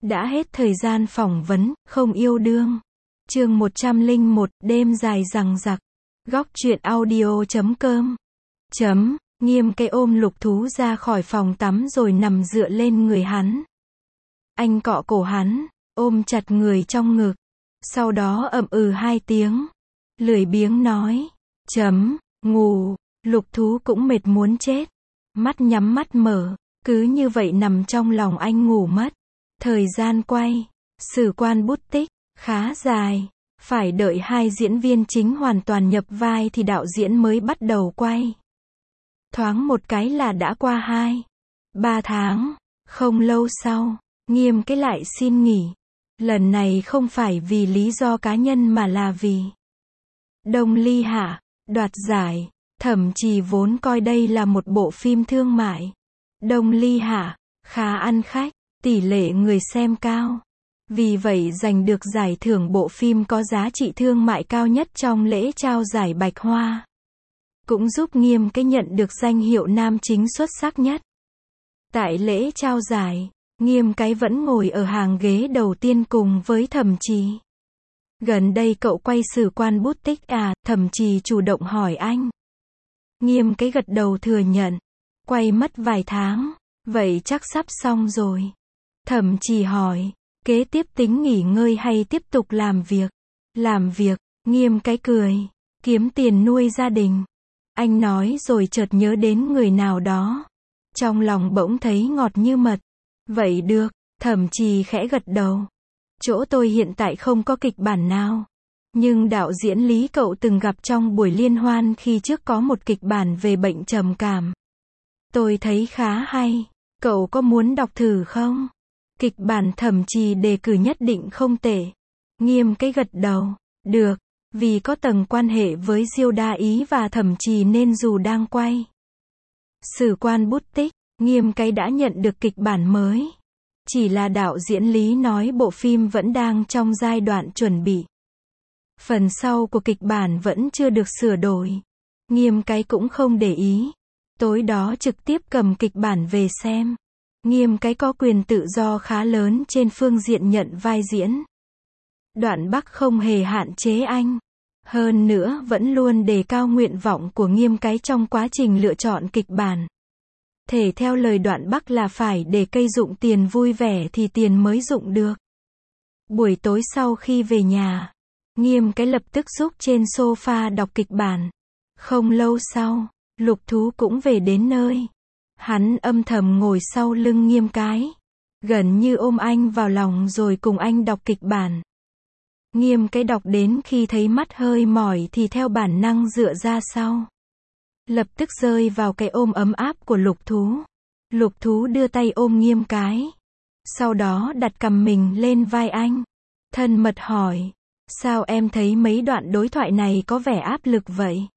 Đã hết thời gian phỏng vấn, không yêu đương. Chương 101, đêm dài dằng dặc. Góc truyện audio.com. Nghiêm cái ôm Lục Thú ra khỏi phòng tắm rồi nằm dựa lên người hắn. Anh cọ cổ hắn, ôm chặt người trong ngực. Sau đó ậm ừ 2 tiếng. Lười biếng nói. Ngủ. Lục Thú cũng mệt muốn chết. Mắt nhắm mắt mở. Cứ như vậy nằm trong lòng anh ngủ mất. Thời gian quay. Sử quan bút tích. Khá dài. Phải đợi 2 diễn viên chính hoàn toàn nhập vai thì đạo diễn mới bắt đầu quay. Thoáng một cái là đã qua 2-3 tháng. Không lâu sau, Nghiêm cái lại xin nghỉ. Lần này không phải vì lý do cá nhân mà là vì Đông Ly Hạ đoạt giải. Thẩm Trì vốn coi đây là một bộ phim thương mại. Đông Ly Hạ khá ăn khách, tỷ lệ người xem cao. Vì vậy giành được giải thưởng bộ phim có giá trị thương mại cao nhất trong lễ trao giải Bạch Hoa. Cũng giúp Nghiêm cái nhận được danh hiệu nam chính xuất sắc nhất. Tại lễ trao giải, Nghiêm cái vẫn ngồi ở hàng ghế đầu tiên cùng với Thẩm Trì. Gần đây cậu quay Sử quan bút tích à? Thẩm Trì chủ động hỏi anh. Nghiêm cái gật đầu thừa nhận. Quay mất vài tháng, vậy chắc sắp xong rồi. Thẩm Trì hỏi, kế tiếp tính nghỉ ngơi hay tiếp tục làm việc? Làm việc. Nghiêm cái cười. Kiếm tiền nuôi gia đình. Anh nói rồi chợt nhớ đến người nào đó. Trong lòng bỗng thấy ngọt như mật. Vậy được. Thẩm Trì khẽ gật đầu. Chỗ tôi hiện tại không có kịch bản nào. Nhưng đạo diễn Lý cậu từng gặp trong buổi liên hoan khi trước có một kịch bản về bệnh trầm cảm. Tôi thấy khá hay. Cậu có muốn đọc thử không? Kịch bản Thẩm Trì đề cử nhất định không tệ. Nghiêm cái gật đầu. Được. Vì có tầng quan hệ với Diêu Đa Ý và Thẩm Trì nên dù đang quay Sử quan bút tích, Nghiêm cái đã nhận được kịch bản mới. Chỉ là đạo diễn Lý nói bộ phim vẫn đang trong giai đoạn chuẩn bị. Phần sau của kịch bản vẫn chưa được sửa đổi. Nghiêm cái cũng không để ý. Tối đó trực tiếp cầm kịch bản về xem. Nghiêm cái có quyền tự do khá lớn trên phương diện nhận vai diễn. Đoạn Bắc không hề hạn chế anh. Hơn nữa vẫn luôn đề cao nguyện vọng của Nghiêm cái trong quá trình lựa chọn kịch bản. Thể theo lời Đoạn Bắc là phải để cây dụng tiền vui vẻ thì tiền mới dụng được. Buổi tối sau khi về nhà, Nghiêm cái lập tức giúp trên sofa đọc kịch bản. Không lâu sau, Lục Thú cũng về đến nơi. Hắn âm thầm ngồi sau lưng Nghiêm cái. Gần như ôm anh vào lòng rồi cùng anh đọc kịch bản. Nghiêm cái đọc đến khi thấy mắt hơi mỏi thì theo bản năng dựa ra sau. Lập tức rơi vào cái ôm ấm áp của Lục Thú. Lục Thú đưa tay ôm Nghiêm cái. Sau đó đặt cằm mình lên vai anh. Thân mật hỏi. Sao em thấy mấy đoạn đối thoại này có vẻ áp lực vậy?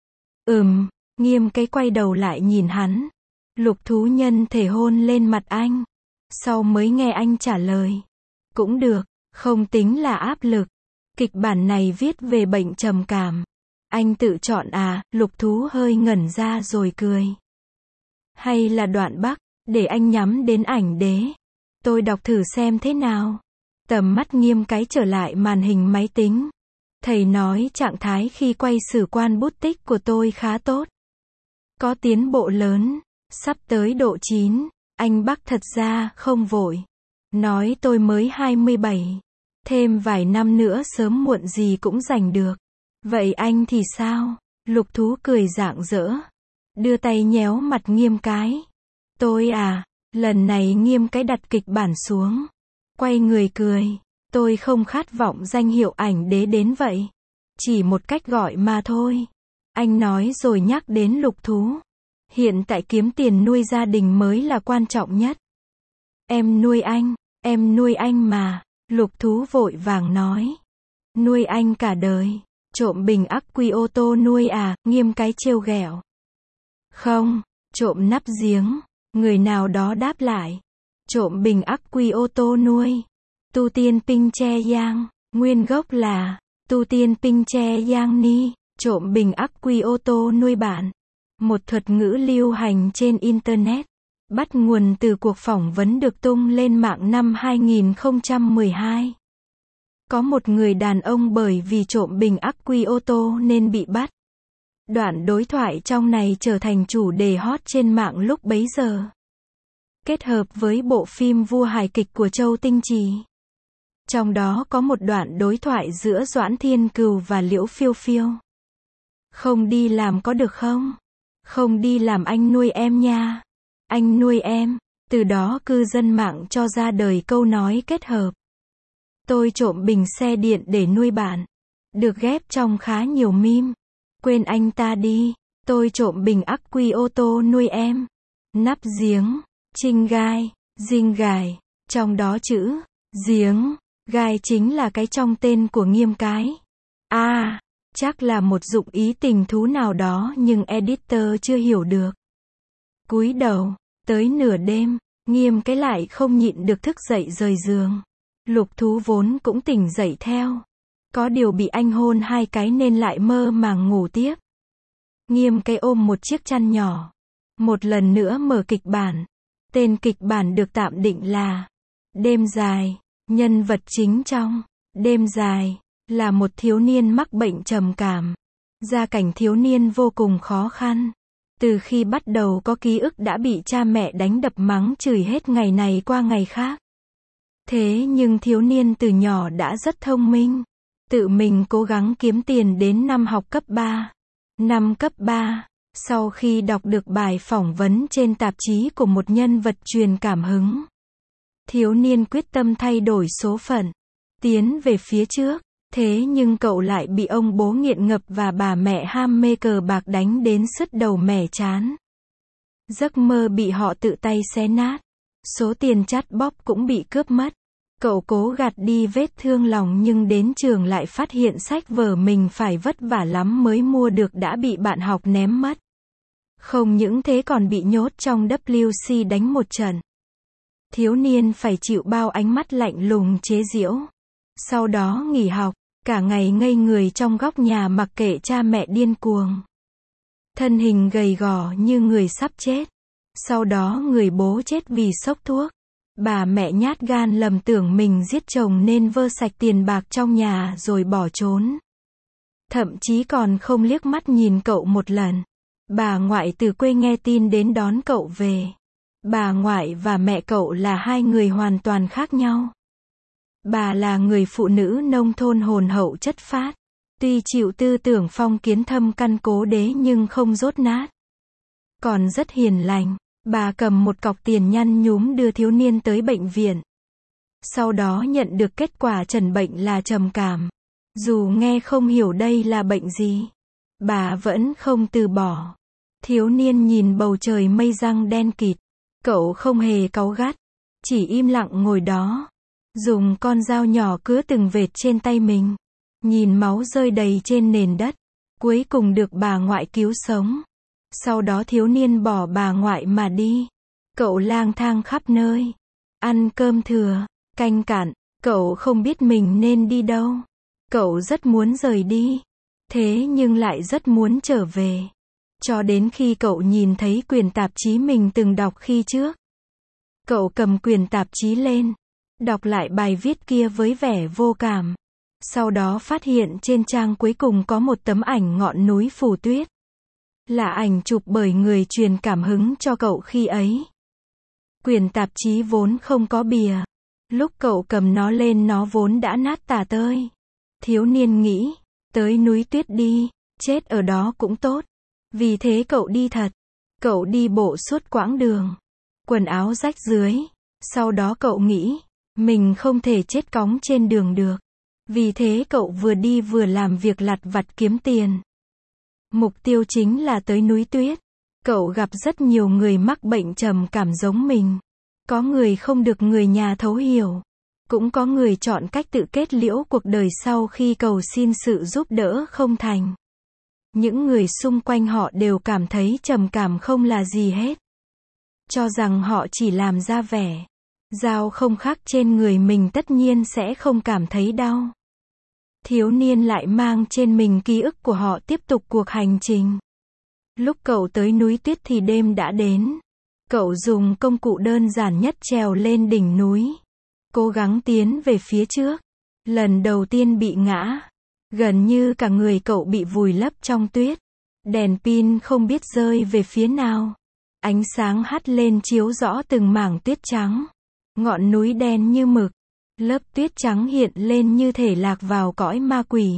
Nghiêm cái quay đầu lại nhìn hắn. Lục Thú nhân thể hôn lên mặt anh. Sau mới nghe anh trả lời. Cũng được, không tính là áp lực. Kịch bản này viết về bệnh trầm cảm. Anh tự chọn à? Lục Thú hơi ngẩn ra rồi cười. Hay là Đoạn Bắc, để anh nhắm đến ảnh đế. Tôi đọc thử xem thế nào. Tầm mắt Nghiêm cái trở lại màn hình máy tính. Thầy nói trạng thái khi quay Sử quan bút tích của tôi khá tốt. Có tiến bộ lớn. Sắp tới độ 9. Anh Bắc thật ra không vội. Nói tôi mới 27. Thêm vài năm nữa sớm muộn gì cũng giành được. Vậy anh thì sao? Lục Thú cười rạng rỡ. Đưa tay nhéo mặt Nghiêm cái. Tôi à? Lần này Nghiêm cái đặt kịch bản xuống. Quay người cười. Tôi không khát vọng danh hiệu ảnh đế đến vậy. Chỉ một cách gọi mà thôi. Anh nói rồi nhắc đến Lục Thú. Hiện tại kiếm tiền nuôi gia đình mới là quan trọng nhất. Em nuôi anh mà. Lục Thú vội vàng nói. Nuôi anh cả đời. Trộm bình ắc quy ô tô nuôi à? Nghiêm cái trêu ghẹo. Không, trộm nắp giếng. Người nào đó đáp lại. Trộm bình ắc quy ô tô nuôi. Tu tiên pinh che yang. Nguyên gốc là Tu tiên pinh che yang ni. Trộm bình ắc quy ô tô nuôi bạn. Một thuật ngữ lưu hành trên Internet. Bắt nguồn từ cuộc phỏng vấn được tung lên mạng năm 2012. Có một người đàn ông bởi vì trộm bình ắc quy ô tô nên bị bắt. Đoạn đối thoại trong này trở thành chủ đề hot trên mạng lúc bấy giờ. Kết hợp với bộ phim Vua hài kịch của Châu Tinh Trì. Trong đó có một đoạn đối thoại giữa Doãn Thiên Cừu và Liễu Phiêu Phiêu. Không đi làm có được không? Không đi làm anh nuôi em nha. Anh nuôi em. Từ đó cư dân mạng cho ra đời câu nói kết hợp. Tôi trộm bình xe điện để nuôi bạn. Được ghép trong khá nhiều meme. Quên anh ta đi. Tôi trộm bình ắc quy ô tô nuôi em. Nắp giếng. Chinh gai. Dinh gài. Trong đó chữ giếng, gai chính là cái trong tên của Nghiêm cái. Chắc là một dụng ý tình thú nào đó nhưng editor chưa hiểu được. Cúi đầu, tới nửa đêm, Nghiêm cái lại không nhịn được thức dậy rời giường. Lục Thú vốn cũng tỉnh dậy theo. Có điều bị anh hôn 2 cái nên lại mơ màng ngủ tiếp. Nghiêm cái ôm một chiếc chăn nhỏ. Một lần nữa mở kịch bản. Tên kịch bản được tạm định là Đêm Dài. Nhân vật chính trong Đêm Dài là một thiếu niên mắc bệnh trầm cảm. Gia cảnh thiếu niên vô cùng khó khăn. Từ khi bắt đầu có ký ức đã bị cha mẹ đánh đập mắng chửi hết ngày này qua ngày khác. Thế nhưng thiếu niên từ nhỏ đã rất thông minh. Tự mình cố gắng kiếm tiền đến năm học cấp 3. Năm cấp 3, sau khi đọc được bài phỏng vấn trên tạp chí của một nhân vật truyền cảm hứng, thiếu niên quyết tâm thay đổi số phận, tiến về phía trước. Thế nhưng cậu lại bị ông bố nghiện ngập và bà mẹ ham mê cờ bạc đánh đến sứt đầu mẻ trán. Giấc mơ bị họ tự tay xé nát. Số tiền chát bóp cũng bị cướp mất. Cậu cố gạt đi vết thương lòng nhưng đến trường lại phát hiện sách vở mình phải vất vả lắm mới mua được đã bị bạn học ném mất. Không những thế còn bị nhốt trong WC đánh một trận. Thiếu niên phải chịu bao ánh mắt lạnh lùng chế giễu. Sau đó nghỉ học, cả ngày ngây người trong góc nhà mặc kệ cha mẹ điên cuồng. Thân hình gầy gò như người sắp chết. Sau đó người bố chết vì sốc thuốc. Bà mẹ nhát gan lầm tưởng mình giết chồng nên vơ sạch tiền bạc trong nhà rồi bỏ trốn. Thậm chí còn không liếc mắt nhìn cậu một lần. Bà ngoại từ quê nghe tin đến đón cậu về. Bà ngoại và mẹ cậu là 2 người hoàn toàn khác nhau. Bà là người phụ nữ nông thôn hồn hậu chất phác. Tuy chịu tư tưởng phong kiến thâm căn cố đế nhưng không dốt nát. Còn rất hiền lành. Bà cầm một cọc tiền nhăn nhúm đưa thiếu niên tới bệnh viện. Sau đó nhận được kết quả chẩn bệnh là trầm cảm. Dù nghe không hiểu đây là bệnh gì, bà vẫn không từ bỏ. Thiếu niên nhìn bầu trời mây giăng đen kịt. Cậu không hề cáu gắt, chỉ im lặng ngồi đó. Dùng con dao nhỏ cứa từng vệt trên tay mình. Nhìn máu rơi đầy trên nền đất. Cuối cùng được bà ngoại cứu sống. Sau đó thiếu niên bỏ bà ngoại mà đi. Cậu lang thang khắp nơi. Ăn cơm thừa, canh cạn. Cậu không biết mình nên đi đâu. Cậu rất muốn rời đi. Thế nhưng lại rất muốn trở về. Cho đến khi cậu nhìn thấy quyển tạp chí mình từng đọc khi trước. Cậu cầm quyển tạp chí lên. Đọc lại bài viết kia với vẻ vô cảm. Sau đó phát hiện trên trang cuối cùng có một tấm ảnh ngọn núi phủ tuyết. Là ảnh chụp bởi người truyền cảm hứng cho cậu khi ấy. Quyển tạp chí vốn không có bìa. Lúc cậu cầm nó lên nó vốn đã nát tả tơi. Thiếu niên nghĩ, tới núi tuyết đi, chết ở đó cũng tốt. Vì thế cậu đi thật. Cậu đi bộ suốt quãng đường. Quần áo rách rưới. Sau đó cậu nghĩ, mình không thể chết cóng trên đường được. Vì thế cậu vừa đi vừa làm việc lặt vặt kiếm tiền. Mục tiêu chính là tới núi tuyết. Cậu gặp rất nhiều người mắc bệnh trầm cảm giống mình. Có người không được người nhà thấu hiểu. Cũng có người chọn cách tự kết liễu cuộc đời sau khi cầu xin sự giúp đỡ không thành. Những người xung quanh họ đều cảm thấy trầm cảm không là gì hết. Cho rằng họ chỉ làm ra vẻ. Dao không khắc trên người mình tất nhiên sẽ không cảm thấy đau. Thiếu niên lại mang trên mình ký ức của họ tiếp tục cuộc hành trình. Lúc cậu tới núi tuyết thì đêm đã đến. Cậu dùng công cụ đơn giản nhất trèo lên đỉnh núi. Cố gắng tiến về phía trước. Lần đầu tiên bị ngã. Gần như cả người cậu bị vùi lấp trong tuyết. Đèn pin không biết rơi về phía nào. Ánh sáng hắt lên chiếu rõ từng mảng tuyết trắng. Ngọn núi đen như mực. Lớp tuyết trắng hiện lên như thể lạc vào cõi ma quỷ.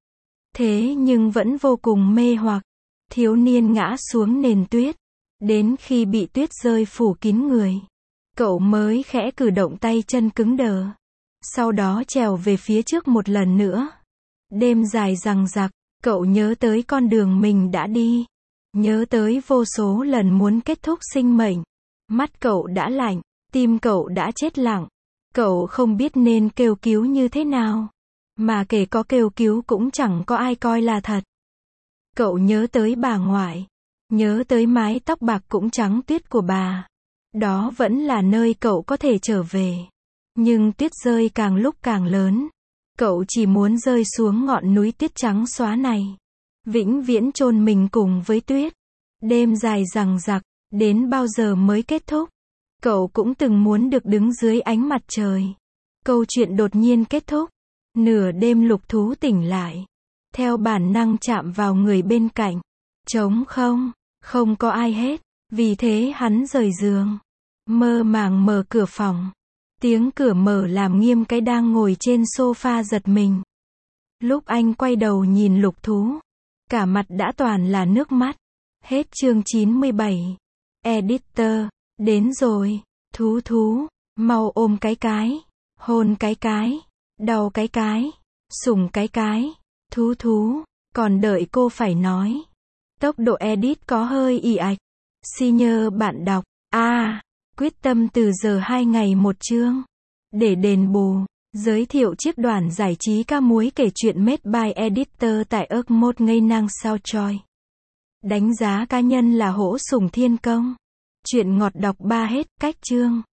Thế nhưng vẫn vô cùng mê hoặc. Thiếu niên ngã xuống nền tuyết. Đến khi bị tuyết rơi phủ kín người, cậu mới khẽ cử động tay chân cứng đờ. Sau đó trèo về phía trước một lần nữa. Đêm dài dằng dặc, cậu nhớ tới con đường mình đã đi. Nhớ tới vô số lần muốn kết thúc sinh mệnh. Mắt cậu đã lạnh, tim cậu đã chết lặng. Cậu không biết nên kêu cứu như thế nào. Mà kể có kêu cứu cũng chẳng có ai coi là thật. Cậu nhớ tới bà ngoại. Nhớ tới mái tóc bạc cũng trắng tuyết của bà. Đó vẫn là nơi cậu có thể trở về. Nhưng tuyết rơi càng lúc càng lớn. Cậu chỉ muốn rơi xuống ngọn núi tuyết trắng xóa này. Vĩnh viễn chôn mình cùng với tuyết. Đêm dài dằng dặc, đến bao giờ mới kết thúc? Cậu cũng từng muốn được đứng dưới ánh mặt trời. Câu chuyện đột nhiên kết thúc. Nửa đêm Lục Thú tỉnh lại. Theo bản năng chạm vào người bên cạnh. Trống không, không có ai hết. Vì thế hắn rời giường. Mơ màng mở cửa phòng. Tiếng cửa mở làm Nghiêm Cái đang ngồi trên sofa giật mình. Lúc anh quay đầu nhìn Lục Thú, cả mặt đã toàn là nước mắt. Hết chương 97. Editor, đến rồi. Thú thú, mau ôm cái, hôn cái, đau cái, sủng cái. Thú thú, còn đợi cô phải nói. Tốc độ edit có hơi ì ạch. Xin nhờ bạn đọc. Quyết tâm từ giờ 2 ngày một chương. Để đền bù, giới thiệu chiếc đoàn giải trí ca muối kể chuyện made by editor tại ớc mốt ngây năng sao choi. Đánh giá cá nhân là Hỗ Sủng Thiên Công. Chuyện ngọt đọc 3 hết, cách chương.